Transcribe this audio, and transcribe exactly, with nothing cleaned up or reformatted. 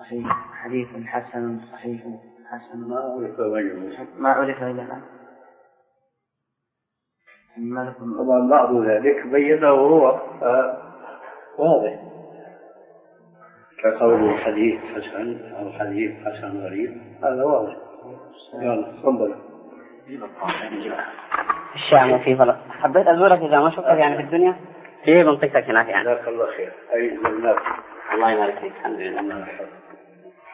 صحيح، حديث حسن صحيح حسن ما عرف غيره، ما عرف إلا الآن. طبعا بعض ذلك بينه وهو واضح، كقول حديث حسن أو حديث حسن غريب، هذا واضح. يلا تفضل. الشام في بلد حبيت أزورك إذا ما شفتك يعني في الدنيا في منطقتك هناك يعني. جزاك الله خير. أي جزاك. الله يبارك فيك. الحمد لله.